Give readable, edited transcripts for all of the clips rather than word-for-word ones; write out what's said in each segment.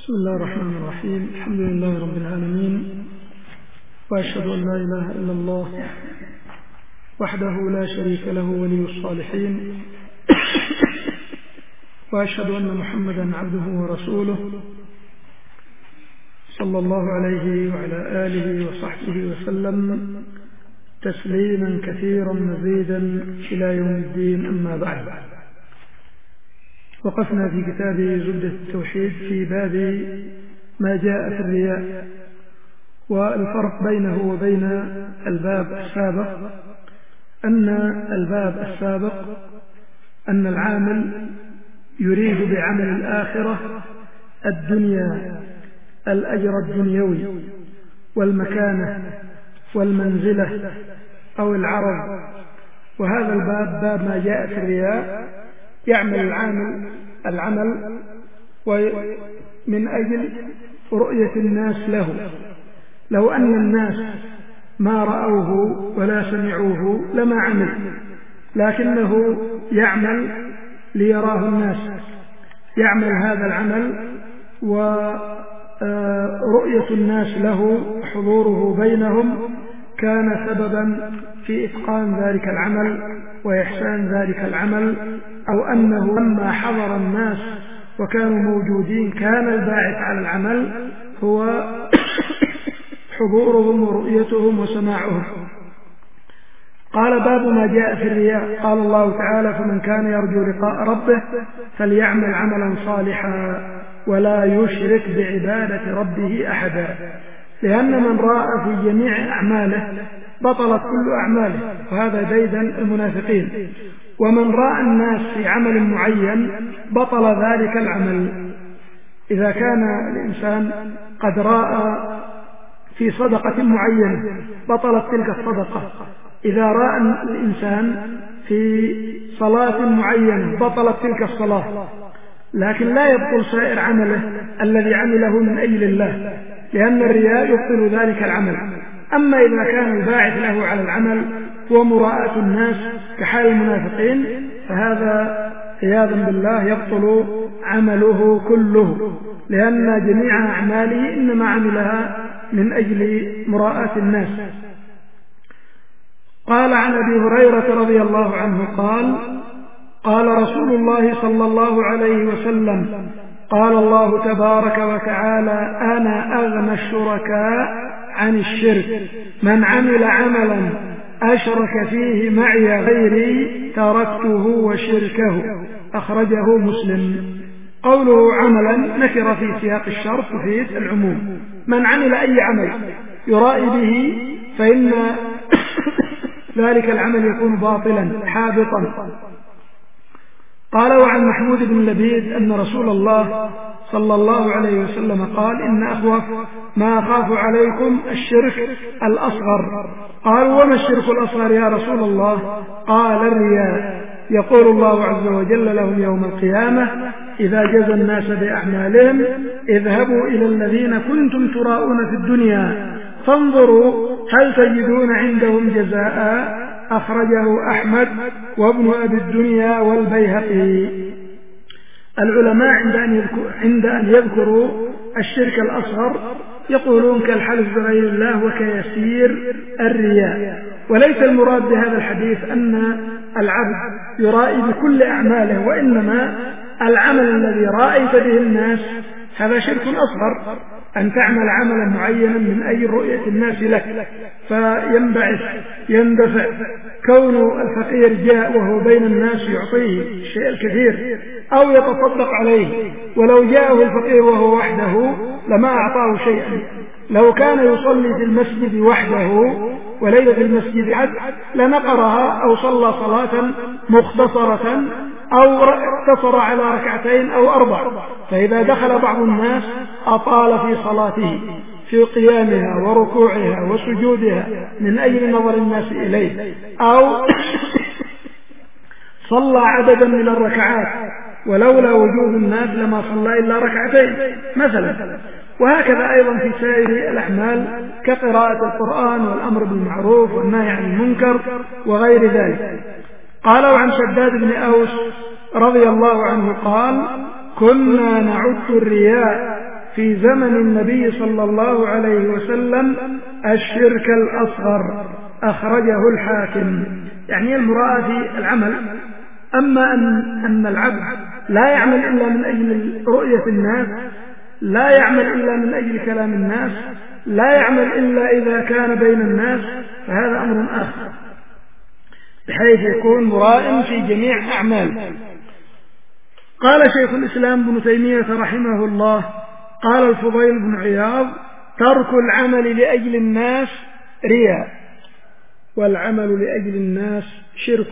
بسم الله الرحمن الرحيم. الحمد لله رب العالمين، وأشهد أن لا إله إلا الله وحده لا شريك له ولي الصالحين، وأشهد أن محمدا عبده ورسوله صلى الله عليه وعلى آله وصحبه وسلم تسليما كثيرا مزيدا إلى يوم الدين. أما بعد، وقفنا في كتاب زبدة التوحيد في باب ما جاء في الرياء، والفرق بينه وبين الباب السابق أن الباب السابق أن العامل يريد بعمل الآخرة الدنيا، الأجر الدنيوي والمكانة والمنزلة أو العرض. وهذا الباب باب ما جاء في الرياء، يعمل العمل من أجل رؤية الناس له. لو أن الناس ما رأوه ولا سمعوه لما عمل، لكنه يعمل ليراه الناس، يعمل هذا العمل ورؤية الناس له، حضوره بينهم كان سببا في إتقان ذلك العمل وإحسان ذلك العمل، أو أنه لما حضر الناس وكانوا موجودين كان الباعث على العمل هو حضورهم ورؤيتهم وسماعهم. قال باب ما جاء في الرياء. قال الله تعالى: فمن كان يرجو لقاء ربه فليعمل عملا صالحا ولا يشرك بعبادة ربه أحدا. لأن من راى في جميع أعماله بطلت كل أعماله، وهذا ديدا المنافقين. ومن راى الناس في عمل معين بطل ذلك العمل. إذا كان الإنسان قد راى في صدقة معينة بطلت تلك الصدقة، إذا راى الإنسان في صلاة معينة بطلت تلك الصلاة، لكن لا يبطل سائر عمله الذي عمله من أجل الله، لأن الرياء يبطل ذلك العمل. أما إذا كان الباعث له على العمل ومراءة الناس كحال المنافقين فهذا عياذا بالله يبطل عمله كله، لأن جميع أعماله إنما عملها من أجل مراءة الناس. قال عن أبي هريرة رضي الله عنه قال: قال رسول الله صلى الله عليه وسلم: قال الله تبارك وتعالى: أنا أغنى الشركاء عن الشرك، من عمل عملا أشرك فيه معي غيري تركته وشركه. أخرجه مسلم. قوله عملا نكر في سياق الشرط تفيد العموم. من عمل أي عمل يرائي به فإن ذلك العمل يكون باطلا حابطا. قال: وعن محمود بن لبيد أن رسول الله صلى الله عليه وسلم قال: إن أخوف ما أخاف عليكم الشرك الأصغر. قالوا: وما الشرك الأصغر يا رسول الله؟ قال: الرياء. يقول الله عز وجل لهم يوم القيامة: إذا جزى الناس بأعمالهم اذهبوا إلى الذين كنتم تراءون في الدنيا فانظروا هل تجدون عندهم جزاء. أخرجه أحمد وابن أبي الدنيا والبيهقي. العلماء عند أن يذكروا الشرك الأصغر يقولون كالحلف بغير الله وكيسير الرياء. وليس المراد بهذا الحديث أن العبد يرائي بكل أعماله، وإنما العمل الذي رأيت به الناس هذا شرك أصغر، أن تعمل عملا معينا من أجل رؤية الناس لك، فينبعث يندفع كون الفقير جاء وهو بين الناس يعطيه الشيء الكثير أو يتصدق عليه، ولو جاءه الفقير وهو وحده لما أعطاه شيئا. لو كان يصلي في المسجد وحده وليس في المسجد أحد لنقرها أو صلى صلاة مختصرة أو اقتصر على ركعتين أو 4، فإذا دخل بعض الناس أطال في صلاته في قيامها وركوعها وسجودها من أجل نظر الناس إليه، أو صلى عددا من الركعات ولولا وجود الناس لما صلى إلا ركعتين مثلا. وهكذا أيضا في سائر الأعمال كقراءة القرآن والأمر بالمعروف والنهي عن المنكر وغير ذلك. قال: وعن شداد بن أوس رضي الله عنه قال: كنا نعد الرياء في زمن النبي صلى الله عليه وسلم الشرك الأصغر، أخرجه الحاكم. يعني المراد في العمل، أما أن العبد لا يعمل إلا من أجل رؤية الناس، لا يعمل إلا من أجل كلام الناس، لا يعمل إلا إذا كان بين الناس، فهذا أمر آخر، بحيث يكون مرائم في جميع أعماله. قال شيخ الإسلام ابن تيمية رحمه الله: قال الفضيل بن عياض: ترك العمل لأجل الناس رياء، والعمل لأجل الناس شرك.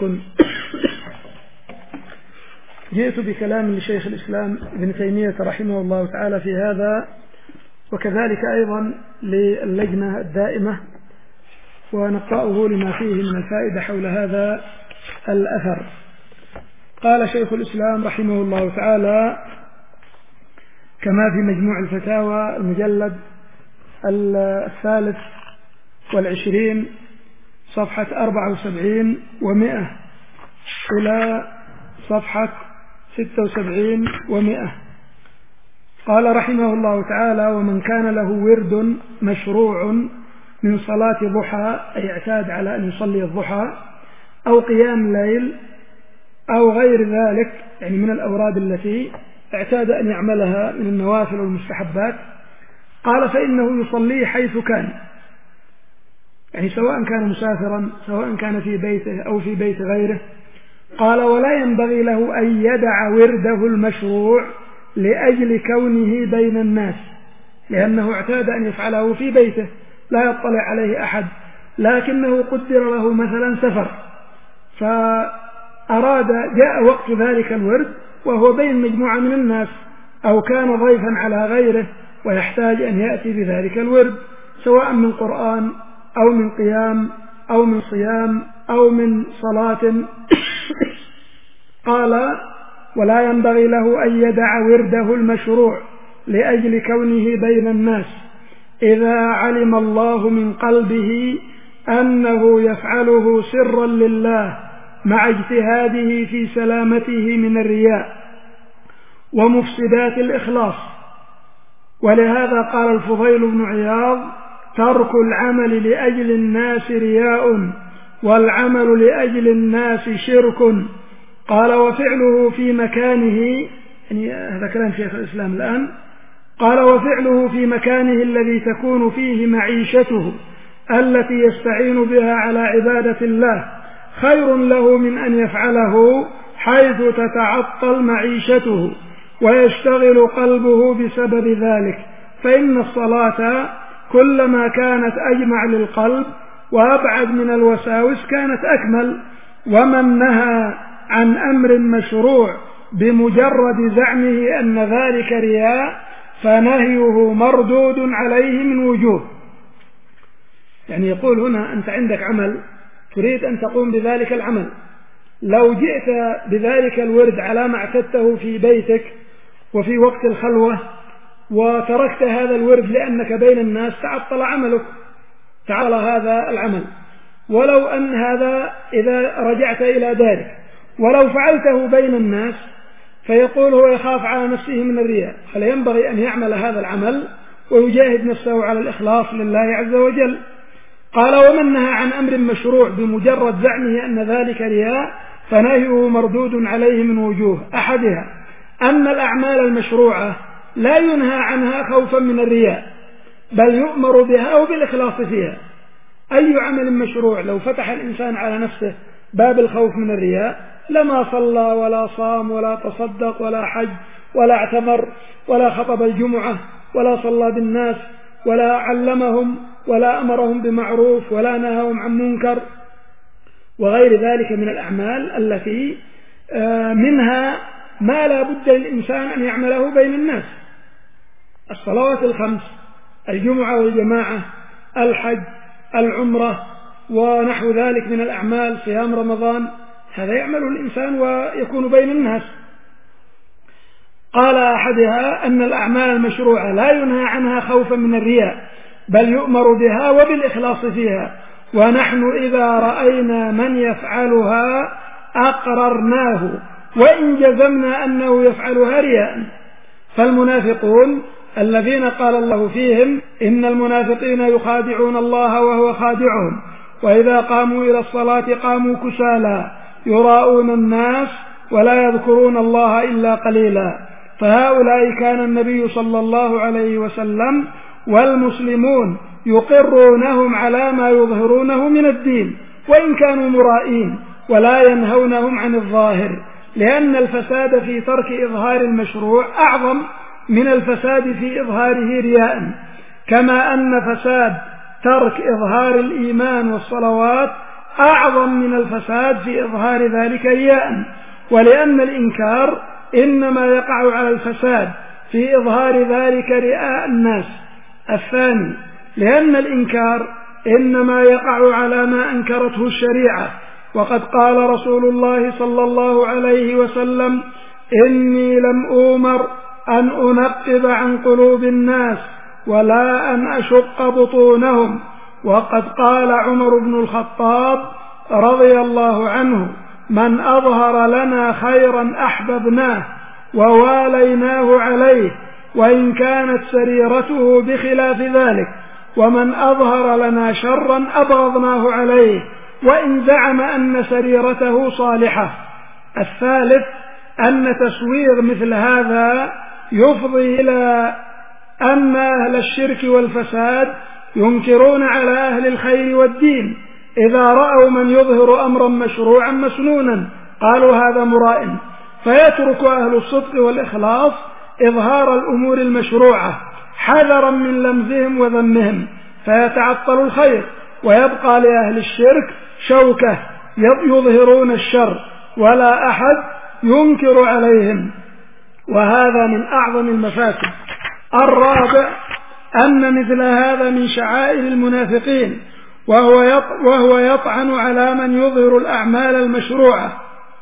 جئت بكلام لشيخ الإسلام ابن تيمية رحمه الله تعالى في هذا، وكذلك أيضا للجنة الدائمة، ونقرأه لما فيه من الفائدة حول هذا الأثر. قال شيخ الإسلام رحمه الله تعالى كما في مجموع الفتاوى المجلد 23 صفحة 74 و100 إلى صفحة 76 و100. قال رحمه الله تعالى: ومن كان له ورد مشروع من صلاة ضحى، أي اعتاد على أن يصلي الضحى أو قيام الليل أو غير ذلك، يعني من الأوراد التي اعتاد أن يعملها من النوافل والمستحبات، قال فإنه يصلي حيث كان، يعني سواء كان مسافرا، سواء كان في بيته أو في بيت غيره. قال: ولا ينبغي له أن يدع ورده المشروع لأجل كونه بين الناس، لأنه اعتاد أن يفعله في بيته لا يطلع عليه أحد، لكنه قدر له مثلا سفر، فأراد جاء وقت ذلك الورد وهو بين مجموعة من الناس، أو كان ضيفا على غيره ويحتاج أن يأتي بذلك الورد، سواء من قرآن أو من قيام أو من صيام أو من صلاة. قال: ولا ينبغي له أن يدع ورده المشروع لأجل كونه بين الناس إذا علم الله من قلبه أنه يفعله سرا لله مع اجتهاده في سلامته من الرياء ومفسدات الإخلاص. ولهذا قال الفضيل بن عياض: ترك العمل لأجل الناس رياء، والعمل لأجل الناس شرك. قال: وفعله في مكانه، يعني هذا كلام شيخ الإسلام الآن، قال: وفعله في مكانه الذي تكون فيه معيشته التي يستعين بها على عبادة الله خير له من أن يفعله حيث تتعطل معيشته ويشتغل قلبه بسبب ذلك، فإن الصلاة كلما كانت أجمع للقلب وأبعد من الوساوس كانت أكمل. ومن نهى عن أمر مشروع بمجرد زعمه أن ذلك رياء فنهيه مردود عليه من وجوه. يعني يقول هنا: أنت عندك عمل تريد أن تقوم بذلك العمل، لو جئت بذلك الورد على ما اعتدته في بيتك وفي وقت الخلوة وتركت هذا الورد لأنك بين الناس، تعطل عملك، تعطل هذا العمل. ولو أن هذا إذا رجعت إلى دارك ولو فعلته بين الناس، فيقول هو يخاف على نفسه من الرياء، فلينبغي أن يعمل هذا العمل ويجاهد نفسه على الإخلاص لله عز وجل. قال: ومن نهى عن أمر مشروع بمجرد زعمه أن ذلك رياء فنهيه مردود عليه من وجوه. أحدها أن الأعمال المشروعة لا ينهى عنها خوفا من الرياء، بل يؤمر بها وبالإخلاص فيها. أي عمل مشروع لو فتح الإنسان على نفسه باب الخوف من الرياء لما صلى ولا صام ولا تصدق ولا حج ولا اعتمر ولا خطب الجمعة ولا صلى بالناس ولا علمهم ولا أمرهم بمعروف ولا نهاهم عن منكر وغير ذلك من الأعمال التي منها ما لا بد للإنسان أن يعمله بين الناس: الصلوات الخمس، الجمعة والجماعة، الحج، العمرة، ونحو ذلك من الأعمال، صيام رمضان، هذا يعمله الإنسان ويكون بين الناس. قال: أحدها أن الأعمال المشروعة لا ينهى عنها خوفا من الرياء، بل يؤمر بها وبالإخلاص فيها، ونحن إذا رأينا من يفعلها أقررناه وإن جزمنا أنه يفعلها رياء. فالمنافقون الذين قال الله فيهم إن المنافقين يخادعون الله وهو خادعهم وإذا قاموا إلى الصلاة قاموا كسالى يراءون الناس ولا يذكرون الله إلا قليلا. فهؤلاء كان النبي صلى الله عليه وسلم والمسلمون يقرونهم على ما يظهرونه من الدين وإن كانوا مرائين، ولا ينهونهم عن الظاهر، لأن الفساد في ترك إظهار المشروع أعظم من الفساد في إظهاره رياء، كما أن فساد ترك إظهار الإيمان والصلوات أعظم من الفساد في إظهار ذلك رياء. ولأن الإنكار إنما يقع على الفساد في إظهار ذلك رياء الناس. الثاني، لأن الإنكار إنما يقع على ما أنكرته الشريعة، وقد قال رسول الله صلى الله عليه وسلم: إني لم أؤمر أن أنقب عن قلوب الناس ولا أن أشق بطونهم. وقد قال عمر بن الخطاب رضي الله عنه: من أظهر لنا خيرا أحببناه وواليناه عليه وإن كانت سريرته بخلاف ذلك، ومن أظهر لنا شرا أبغضناه عليه وإن زعم أن سريرته صالحة. الثالث، أن تسويغ مثل هذا يفضي إلى أن أهل الشرك والفساد ينكرون على أهل الخير والدين إذا رأوا من يظهر أمرا مشروعا مسنونا قالوا هذا مراء، فيترك أهل الصدق والإخلاص إظهار الأمور المشروعة حذرا من لمزهم وذمهم، فيتعطل الخير ويبقى لأهل الشرك شوكة يظهرون الشر ولا أحد ينكر عليهم، وهذا من أعظم المفاسد. الرابع، أن مثل هذا من شعائر المنافقين، وهو يطعن على من يظهر الأعمال المشروعة.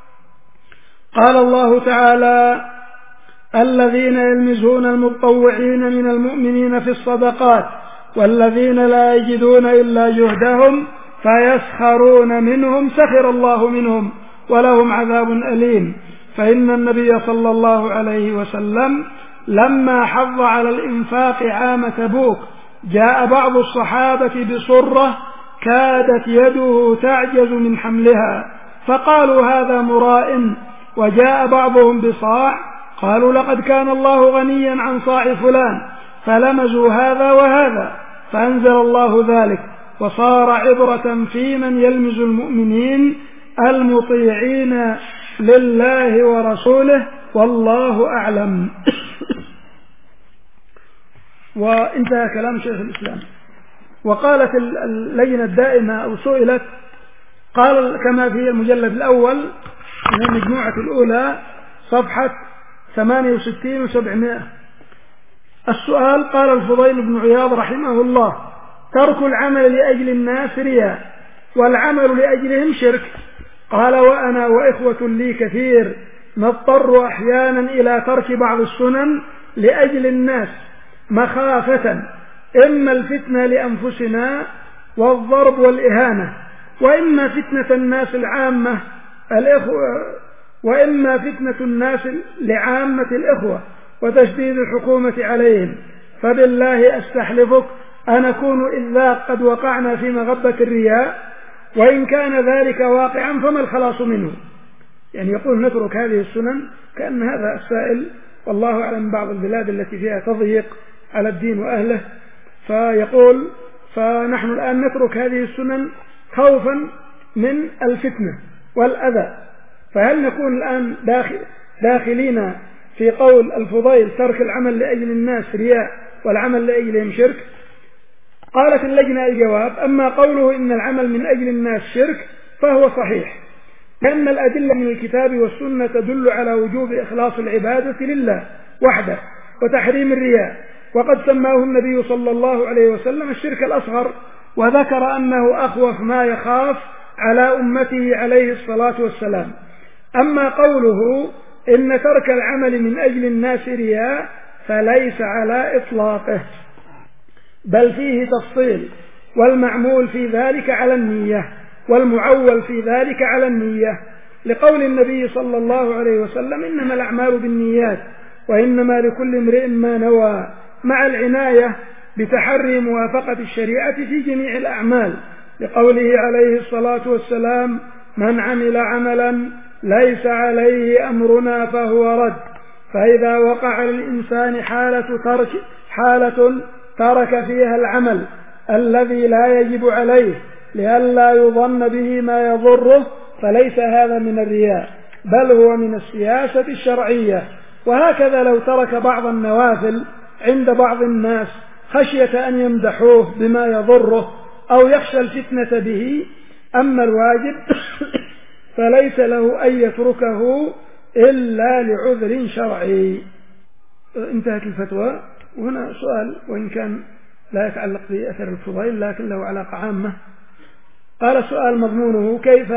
قال الله تعالى: الذين يلمزون المتطوعين من المؤمنين في الصدقات والذين لا يجدون إلا جهدهم فيسخرون منهم سخر الله منهم ولهم عذاب أليم. فإن النبي صلى الله عليه وسلم لما حض على الإنفاق عام تبوك جاء بعض الصحابة بصرة كادت يده تعجز من حملها فقالوا هذا مراء، وجاء بعضهم بصاع قالوا لقد كان الله غنيا عن صاع فلان، فلمزوا هذا وهذا فأنزل الله ذلك وصار عبرة في من يلمز المؤمنين المطيعين لله ورسوله والله أعلم. وانتهى كلام شيخ الإسلام. وقالت اللجنة الدائمة أو سئلت، قال كما في المجلد الأول من المجموعة الأولى صفحة 68 و700. السؤال: قال الفضيل بن عياض رحمه الله: ترك العمل لأجل الناس رياء والعمل لأجلهم شرك. قال: وأنا وإخوة لي كثير نضطر أحيانا إلى ترك بعض السنن لأجل الناس مخافة إما الفتنة لأنفسنا والضرب والإهانة، وإما فتنة الناس العامة وإما فتنة الناس لعامة الإخوة وتشديد الحكومة عليهم. فبالله أستحلفك أن نكون إذ ذاك قد وقعنا في مغبة الرياء، وإن كان ذلك واقعا فما الخلاص منه. يعني يقول نترك هذه السنن كأن هذا السائل، والله أعلم بعض البلاد التي فيها تضييق على الدين وأهله، فيقول فنحن الآن نترك هذه السنن خوفا من الفتنة والأذى. فهل نكون الآن داخلين في قول الفضيل ترك العمل لأجل الناس رياء والعمل لأجلهم شرك؟ قالت اللجنة الجواب: أما قوله إن العمل من أجل الناس شرك فهو صحيح، لأن الأدلة من الكتاب والسنة تدل على وجوب إخلاص العبادة لله وحده وتحريم الرياء، وقد سماه النبي صلى الله عليه وسلم الشرك الأصغر، وذكر أنه أخوف ما يخاف على أمته عليه الصلاة والسلام. أما قوله إن ترك العمل من أجل الناس رياء فليس على إطلاقه، بل فيه تفصيل، والمعمول في ذلك على النية والمعول في ذلك على النية، لقول النبي صلى الله عليه وسلم: إنما الأعمال بالنيات وإنما لكل امرئ ما نوى، مع العناية بتحري موافقة الشريعة في جميع الأعمال، لقوله عليه الصلاة والسلام: من عمل عملا ليس عليه أمرنا فهو رد. فإذا وقع للإنسان حالة ترك فيها العمل الذي لا يجب عليه لئلا يظن به ما يضره، فليس هذا من الرياء، بل هو من السياسة الشرعية. وهكذا لو ترك بعض النوافل عند بعض الناس خشية أن يمدحوه بما يضره أو يخشى الفتنة به، أما الواجب فليس له أن يتركه إلا لعذر شرعي. انتهت الفتوى. وهنا سؤال وإن كان لا يتعلق بأثر الفضيل لكن له علاقة عامة. قال سؤال مضمونه: كيف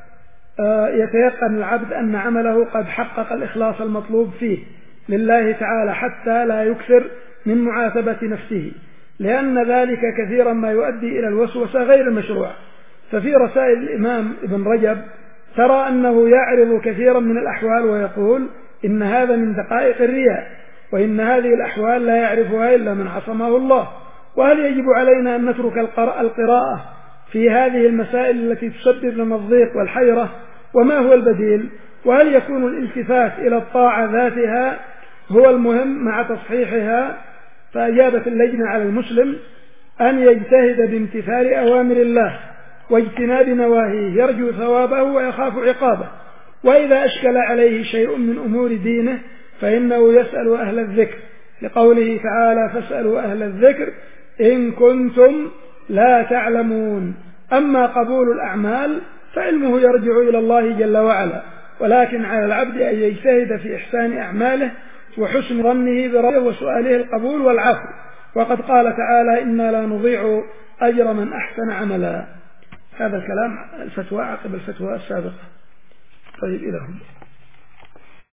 يتيقن العبد أن عمله قد حقق الإخلاص المطلوب فيه لله تعالى حتى لا يكثر من معاتبة نفسه، لأن ذلك كثيرا ما يؤدي إلى الوسوسة غير المشروع. ففي رسائل الإمام ابن رجب ترى أنه يعرض كثيرا من الأحوال ويقول إن هذا من دقائق الرياء، وإن هذه الأحوال لا يعرفها إلا من عصمه الله. وهل يجب علينا أن نترك القراءة في هذه المسائل التي تسبب لنا الضيق والحيرة؟ وما هو البديل؟ وهل يكون الالتفات إلى الطاعة ذاتها هو المهم مع تصحيحها؟ فأجابت اللجنة على المسلم أن يجتهد بامتثال أوامر الله واجتناب نواهيه، يرجو ثوابه ويخاف عقابه. وإذا أشكل عليه شيء من أمور دينه فإنه يسأل أهل الذكر، لقوله تعالى: فاسألوا أهل الذكر إن كنتم لا تعلمون. أما قبول الأعمال فعلمه يرجع إلى الله جل وعلا، ولكن على العبد أن يجتهد في إحسان أعماله وحسن ظنه بربه وسؤاله القبول والعفو. وقد قال تعالى: إنا لا نضيع أجر من أحسن عملا. هذا الكلام الفتوى عقب الفتوى السابقة. طيب، إلى هنا.